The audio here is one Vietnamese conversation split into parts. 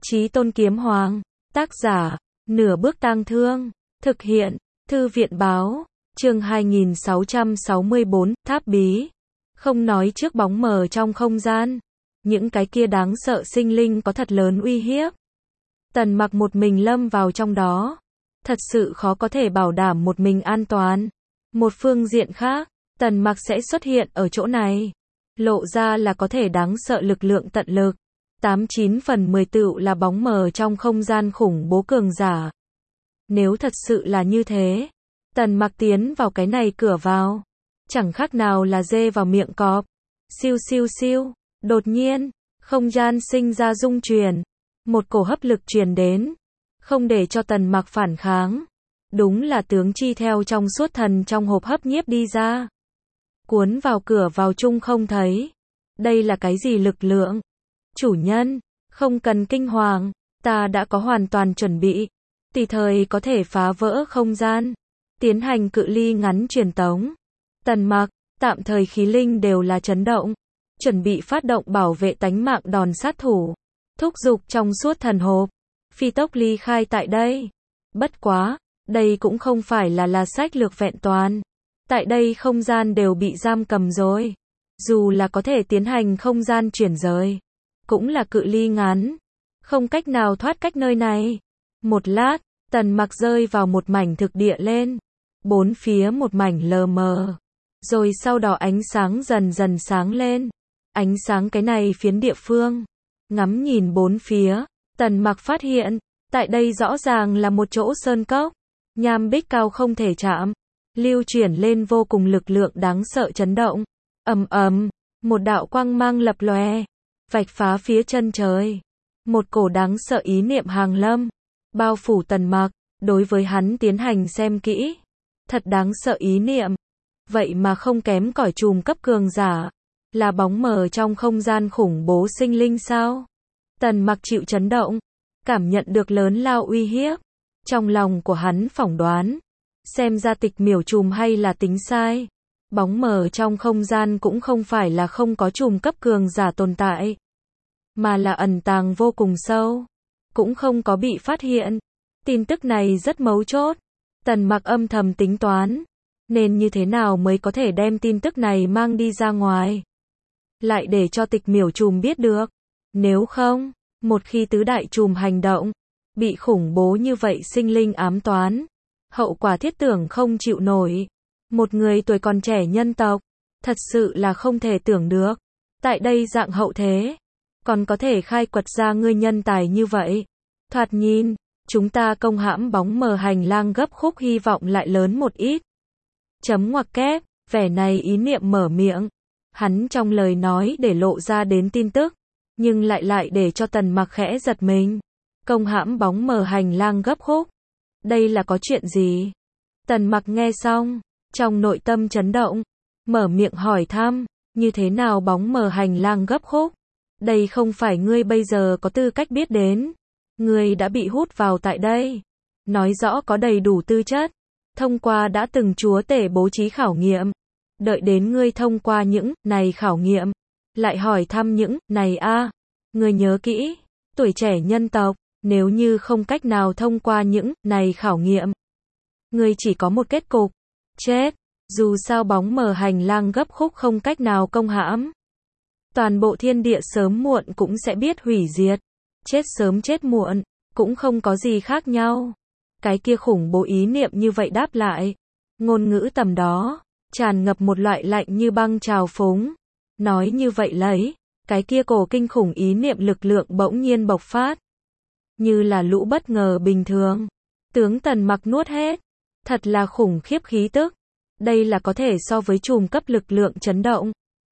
Chí Tôn Kiếm Hoàng. Tác giả, Nửa Bước Tang Thương. Thực hiện, Thư viện báo. Chương 2664, Tháp Bí. Không nói trước bóng mờ trong không gian. Những cái kia đáng sợ sinh linh có thật lớn uy hiếp. Tần Mặc một mình lâm vào trong đó. Thật sự khó có thể bảo đảm một mình an toàn. Một phương diện khác, Tần Mặc sẽ xuất hiện ở chỗ này. Lộ ra là có thể đáng sợ lực lượng tận lực. 89 phần 10 tựu là bóng mờ trong không gian khủng bố cường giả. Nếu thật sự là như thế, Tần Mặc tiến vào cái này cửa vào, chẳng khác nào là dê vào miệng cọp. Siêu siêu siêu, đột nhiên, không gian sinh ra rung chuyển, một cổ hấp lực truyền đến, không để cho Tần Mặc phản kháng. Đúng là tướng chi theo trong suốt thần trong hộp hấp nhiếp đi ra. Cuốn vào cửa vào chung không thấy. Đây là cái gì lực lượng? Chủ nhân, không cần kinh hoàng, ta đã có hoàn toàn chuẩn bị. Tùy thời có thể phá vỡ không gian, tiến hành cự ly ngắn truyền tống. Tần Mặc, tạm thời khí linh đều là chấn động, chuẩn bị phát động bảo vệ tánh mạng đòn sát thủ. Thúc giục trong suốt thần hộp, phi tốc ly khai tại đây. Bất quá, đây cũng không phải là sách lược vẹn toàn. Tại đây không gian đều bị giam cầm rồi. Dù là có thể tiến hành không gian chuyển rời, cũng là cự ly ngắn, không cách nào thoát cách nơi này. Một lát, Tần Mặc rơi vào một mảnh thực địa lên. Bốn phía một mảnh lờ mờ. Rồi sau đó ánh sáng dần dần sáng lên. Ánh sáng cái này phiến địa phương. Ngắm nhìn bốn phía, Tần Mặc phát hiện, tại đây rõ ràng là một chỗ sơn cốc. Nham bích cao không thể chạm. Lưu chuyển lên vô cùng lực lượng đáng sợ chấn động. Ầm ầm, một đạo quang mang lập lòe, vạch phá phía chân trời. Một cổ đáng sợ ý niệm hàng lâm, bao phủ Tần Mặc, đối với hắn tiến hành xem kỹ. Thật đáng sợ ý niệm. Vậy mà không kém cỏi trùm cấp cường giả. Là bóng mờ trong không gian khủng bố sinh linh sao? Tần Mặc chịu chấn động, cảm nhận được lớn lao uy hiếp. Trong lòng của hắn phỏng đoán, xem ra tịch miểu trùm hay là tính sai. Bóng mờ trong không gian cũng không phải là không có trùm cấp cường giả tồn tại, mà là ẩn tàng vô cùng sâu, cũng không có bị phát hiện. Tin tức này rất mấu chốt. Tần Mặc âm thầm tính toán, nên như thế nào mới có thể đem tin tức này mang đi ra ngoài, lại để cho tịch miểu trùm biết được. Nếu không, một khi tứ đại trùm hành động, bị khủng bố như vậy sinh linh ám toán, hậu quả thiết tưởng không chịu nổi. Một người tuổi còn trẻ nhân tộc, thật sự là không thể tưởng được. Tại đây dạng hậu thế, còn có thể khai quật ra ngươi nhân tài như vậy. Thoạt nhìn, chúng ta công hãm bóng mờ hành lang gấp khúc hy vọng lại lớn một ít. Chấm ngoặc kép, vẻ này ý niệm mở miệng. Hắn trong lời nói để lộ ra đến tin tức, nhưng lại để cho Tần Mặc khẽ giật mình. Công hãm bóng mờ hành lang gấp khúc. Đây là có chuyện gì? Tần Mặc nghe xong, trong nội tâm chấn động, mở miệng hỏi thăm, như thế nào bóng mờ hành lang gấp khúc? Đây không phải ngươi bây giờ có tư cách biết đến. Ngươi đã bị hút vào tại đây. Nói rõ có đầy đủ tư chất. Thông qua đã từng chúa tể bố trí khảo nghiệm. Đợi đến ngươi thông qua những này khảo nghiệm, lại hỏi thăm những này ngươi nhớ kỹ, tuổi trẻ nhân tộc, nếu như không cách nào thông qua những này khảo nghiệm, ngươi chỉ có một kết cục, chết. Dù sao bóng mờ hành lang gấp khúc không cách nào công hãm, toàn bộ thiên địa sớm muộn cũng sẽ biết hủy diệt. Chết sớm chết muộn, cũng không có gì khác nhau. Cái kia khủng bố ý niệm như vậy đáp lại. Ngôn ngữ tầm đó, tràn ngập một loại lạnh như băng trào phúng. Nói như vậy lấy, cái kia cổ kinh khủng ý niệm lực lượng bỗng nhiên bộc phát. Như là lũ bất ngờ bình thường. Tướng Tần Mặc nuốt hết. Thật là khủng khiếp khí tức. Đây là có thể so với trùm cấp lực lượng chấn động.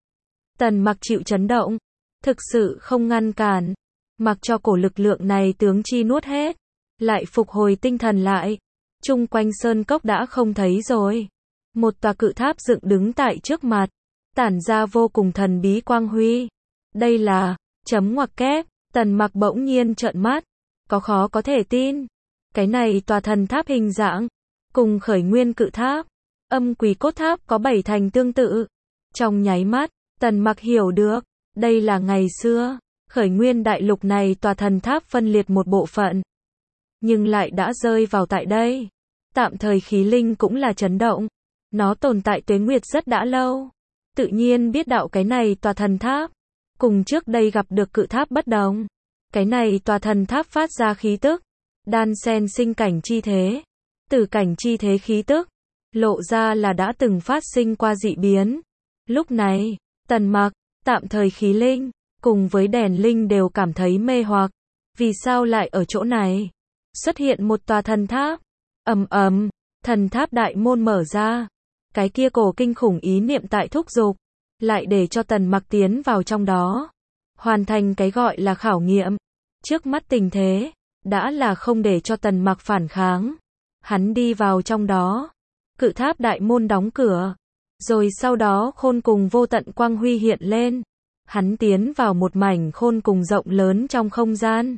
Tần Mặc chịu chấn động, thực sự không ngăn cản. Mặc cho cổ lực lượng này tướng chi nuốt hết, lại phục hồi tinh thần lại. Chung quanh sơn cốc đã không thấy rồi. Một tòa cự tháp dựng đứng tại trước mặt, tản ra vô cùng thần bí quang huy. Đây là, chấm ngoặc kép, Tần Mặc bỗng nhiên trợn mắt, có khó có thể tin. Cái này tòa thần tháp hình dạng, cùng khởi nguyên cự tháp, âm quỷ cốt tháp có 7 thành tương tự. Trong nháy mắt, Tần Mặc hiểu được, đây là ngày xưa khởi nguyên đại lục này tòa thần tháp phân liệt một bộ phận, nhưng lại đã rơi vào tại đây. Tạm thời khí linh cũng là chấn động. Nó tồn tại tuế nguyệt rất đã lâu. Tự nhiên biết đạo cái này tòa thần tháp. Cùng trước đây gặp được cự tháp bất đồng. Cái này tòa thần tháp phát ra khí tức. Đan xen sinh cảnh chi thế. Từ cảnh chi thế khí tức. Lộ ra là đã từng phát sinh qua dị biến. Lúc này, Tần Mặc, tạm thời khí linh, cùng với đèn linh đều cảm thấy mê hoặc. Vì sao lại ở chỗ này? Xuất hiện một tòa thần tháp. Ầm ầm, thần tháp đại môn mở ra. Cái kia cổ kinh khủng ý niệm tại thúc giục, lại để cho Tần Mặc tiến vào trong đó. Hoàn thành cái gọi là khảo nghiệm. Trước mắt tình thế, đã là không để cho Tần Mặc phản kháng. Hắn đi vào trong đó. Cự tháp đại môn đóng cửa. Rồi sau đó khôn cùng vô tận quang huy hiện lên. Hắn tiến vào một mảnh khôn cùng rộng lớn trong không gian.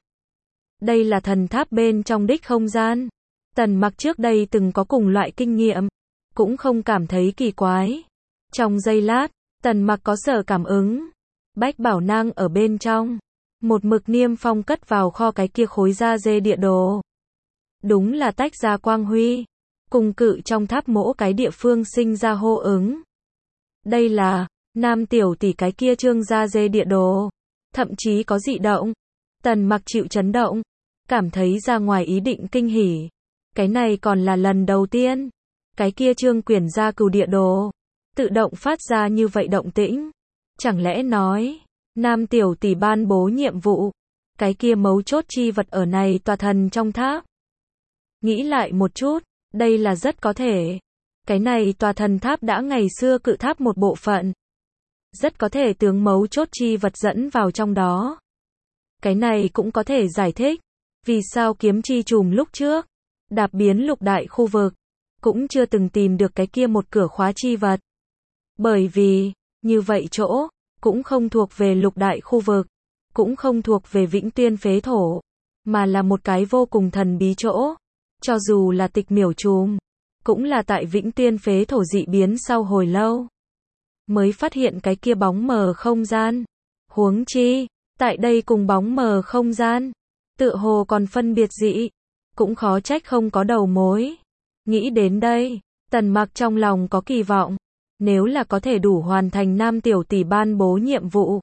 Đây là thần tháp bên trong đích không gian. Tần Mặc trước đây từng có cùng loại kinh nghiệm, cũng không cảm thấy kỳ quái. Trong giây lát, Tần Mặc có sở cảm ứng. Bách bảo nang ở bên trong. Một mực Niêm Phong cất vào kho cái kia khối da dê địa đồ. Đúng là tách ra quang huy. Cùng cự trong tháp mỗi cái địa phương sinh ra hô ứng. Đây là Nam tiểu tỷ cái kia trương da dê địa đồ. Thậm chí có dị động. Tần Mặc chịu chấn động. Cảm thấy ra ngoài ý định kinh hỉ. Cái này còn là lần đầu tiên. Cái kia trương quyển gia cừu địa đồ. Tự động phát ra như vậy động tĩnh. Chẳng lẽ nói, Nam tiểu tỷ ban bố nhiệm vụ. Cái kia mấu chốt chi vật ở này tòa thần trong tháp. Nghĩ lại một chút, đây là rất có thể. Cái này tòa thần tháp đã ngày xưa cự tháp một bộ phận. Rất có thể tướng mấu chốt chi vật dẫn vào trong đó. Cái này cũng có thể giải thích. Vì sao kiếm chi trùm lúc trước, đạp biến lục đại khu vực, cũng chưa từng tìm được cái kia một cửa khóa chi vật. Bởi vì, như vậy chỗ, cũng không thuộc về lục đại khu vực, cũng không thuộc về Vĩnh Tuyên phế thổ, mà là một cái vô cùng thần bí chỗ. Cho dù là tịch miểu trùm, cũng là tại Vĩnh Tuyên phế thổ dị biến sau hồi lâu, mới phát hiện cái kia bóng mờ không gian. Huống chi, tại đây cùng bóng mờ không gian, tựa hồ còn phân biệt dị, cũng khó trách không có đầu mối. Nghĩ đến đây, Tần Mặc trong lòng có kỳ vọng, nếu là có thể đủ hoàn thành Nam tiểu tỷ ban bố nhiệm vụ,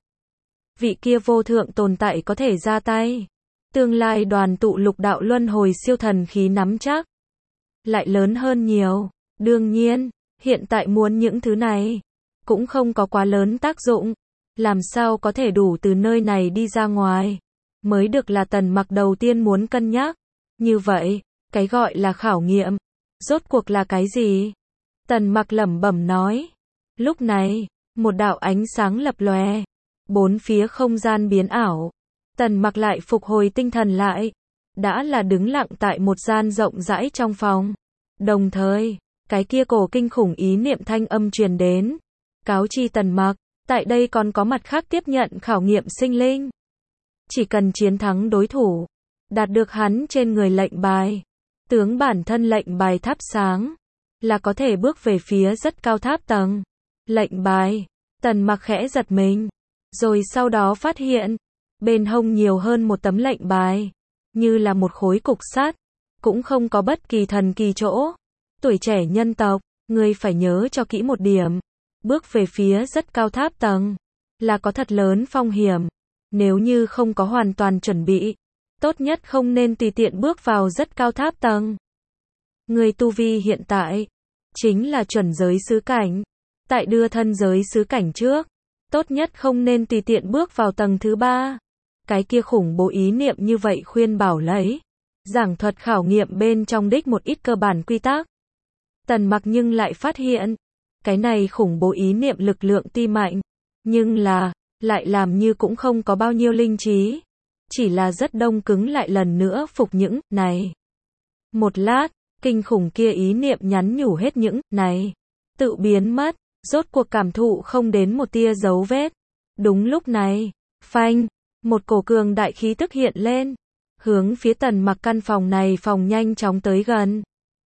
vị kia vô thượng tồn tại có thể ra tay. Tương lai đoàn tụ lục đạo luân hồi siêu thần khí nắm chắc lại lớn hơn nhiều. Đương nhiên, hiện tại muốn những thứ này cũng không có quá lớn tác dụng, làm sao có thể đủ từ nơi này đi ra ngoài, mới được là Tần Mặc đầu tiên muốn cân nhắc. Như vậy, cái gọi là khảo nghiệm, rốt cuộc là cái gì? Tần Mặc lẩm bẩm nói. Lúc này, một đạo ánh sáng lập lòe, bốn phía không gian biến ảo. Tần Mặc lại phục hồi tinh thần lại, đã là đứng lặng tại một gian rộng rãi trong phòng. Đồng thời, cái kia cổ kinh khủng ý niệm thanh âm truyền đến, cáo chi Tần Mặc, tại đây còn có mặt khác tiếp nhận khảo nghiệm sinh linh. Chỉ cần chiến thắng đối thủ, đạt được hắn trên người lệnh bài, tướng bản thân lệnh bài thắp sáng, là có thể bước về phía rất cao tháp tầng. Lệnh bài, Tần Mặc khẽ giật mình, rồi sau đó phát hiện, bên hông nhiều hơn một tấm lệnh bài, như là một khối cục sắt, cũng không có bất kỳ thần kỳ chỗ. Tuổi trẻ nhân tộc, ngươi phải nhớ cho kỹ một điểm, bước về phía rất cao tháp tầng, là có thật lớn phong hiểm. Nếu như không có hoàn toàn chuẩn bị, tốt nhất không nên tùy tiện bước vào rất cao tháp tầng. Người tu vi hiện tại, chính là chuẩn giới xứ cảnh. Tại đưa thân giới xứ cảnh trước, tốt nhất không nên tùy tiện bước vào tầng thứ 3. Cái kia khủng bố ý niệm như vậy khuyên bảo lấy. Giảng thuật khảo nghiệm bên trong đích một ít cơ bản quy tắc. Tần Mặc nhưng lại phát hiện, cái này khủng bố ý niệm lực lượng tuy mạnh, nhưng là, lại làm như cũng không có bao nhiêu linh trí. Chỉ là rất đông cứng lại lần nữa phục những này. Một lát, kinh khủng kia ý niệm nhắn nhủ hết những này, tự biến mất, rốt cuộc cảm thụ không đến một tia dấu vết. Đúng lúc này, phanh, một cổ cường đại khí tức hiện lên, hướng phía Tần Mặc căn phòng này phòng nhanh chóng tới gần.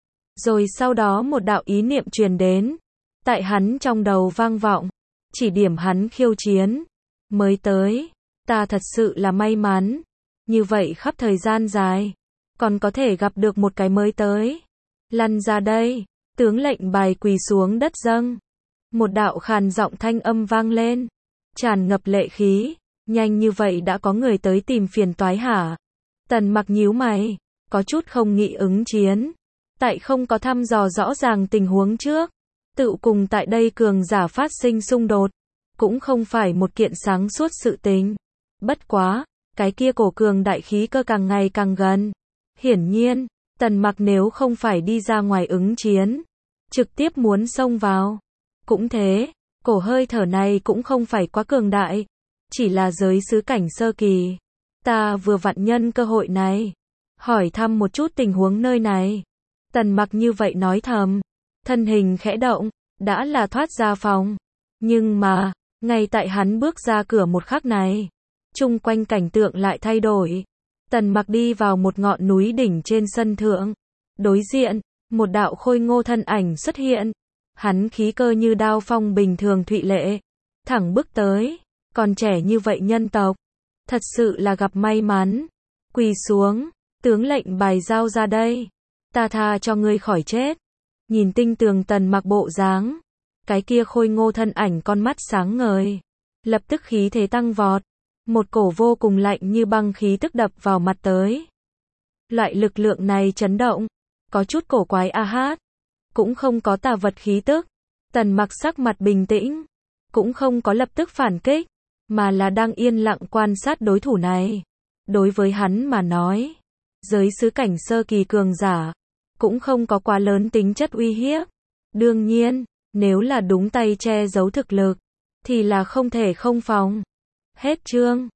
Rồi sau đó một đạo ý niệm truyền đến, tại hắn trong đầu vang vọng, chỉ điểm hắn khiêu chiến. Mới tới, Ta thật sự là may mắn. Như vậy khắp thời gian dài, còn có thể gặp được một cái mới tới. Lăn ra đây, tướng lệnh bài quỳ xuống đất dâng. Một đạo khàn giọng thanh âm vang lên, tràn ngập lệ khí. Nhanh như vậy đã có người tới tìm phiền toái hả? Tần Mặc nhíu mày, có chút không nghĩ ứng chiến. Tại không có thăm dò rõ ràng tình huống trước, tự cùng tại đây cường giả phát sinh xung đột, cũng không phải một kiện sáng suốt sự tình. Bất quá, cái kia cổ cường đại khí cơ càng ngày càng gần. Hiển nhiên, Tần Mặc nếu không phải đi ra ngoài ứng chiến, trực tiếp muốn xông vào. Cũng thế, cổ hơi thở này cũng không phải quá cường đại, chỉ là giới sứ cảnh sơ kỳ. Ta vừa vặn nhân cơ hội này, hỏi thăm một chút tình huống nơi này. Tần Mặc như vậy nói thầm, thân hình khẽ động, đã là thoát ra phòng. Nhưng mà, ngay tại hắn bước ra cửa một khắc này, chung quanh cảnh tượng lại thay đổi. Tần Mặc đi vào một ngọn núi đỉnh trên sân thượng. Đối diện, một đạo khôi ngô thân ảnh xuất hiện. Hắn khí cơ như đao phong bình thường thụy lệ, thẳng bước tới. Còn trẻ như vậy nhân tộc, thật sự là gặp may mắn. Quỳ xuống, tướng lệnh bài giao ra đây. Ta tha cho ngươi khỏi chết. Nhìn tinh tường Tần Mặc bộ dáng, cái kia khôi ngô thân ảnh con mắt sáng ngời, lập tức khí thế tăng vọt. Một cổ vô cùng lạnh như băng khí tức đập vào mặt tới. Loại lực lượng này chấn động, có chút cổ quái a hát, cũng không có tà vật khí tức. Tần Mặc sắc mặt bình tĩnh, cũng không có lập tức phản kích, mà là đang yên lặng quan sát đối thủ này. Đối với hắn mà nói, giới sứ cảnh sơ kỳ cường giả, cũng không có quá lớn tính chất uy hiếp. Đương nhiên, nếu là đúng tay che giấu thực lực, thì là không thể không phòng. Hết chương.